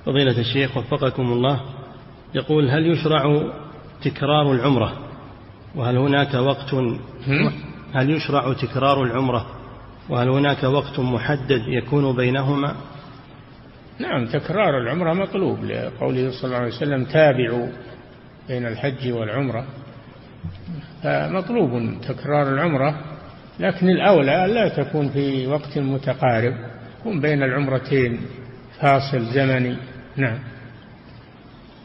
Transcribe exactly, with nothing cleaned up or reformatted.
فضيلة الشيخ وفقكم الله، يقول: هل يشرع تكرار العمرة؟ وهل هناك وقت هل يشرع تكرار العمرة وهل هناك وقت محدد يكون بينهما؟ نعم، تكرار العمرة مطلوب، لقوله صلى الله عليه وسلم: تابعوا بين الحج والعمرة. فمطلوب تكرار العمرة، لكن الأولى لا تكون في وقت متقارب، يكون بين العمرتين فاصل زمني. نعم.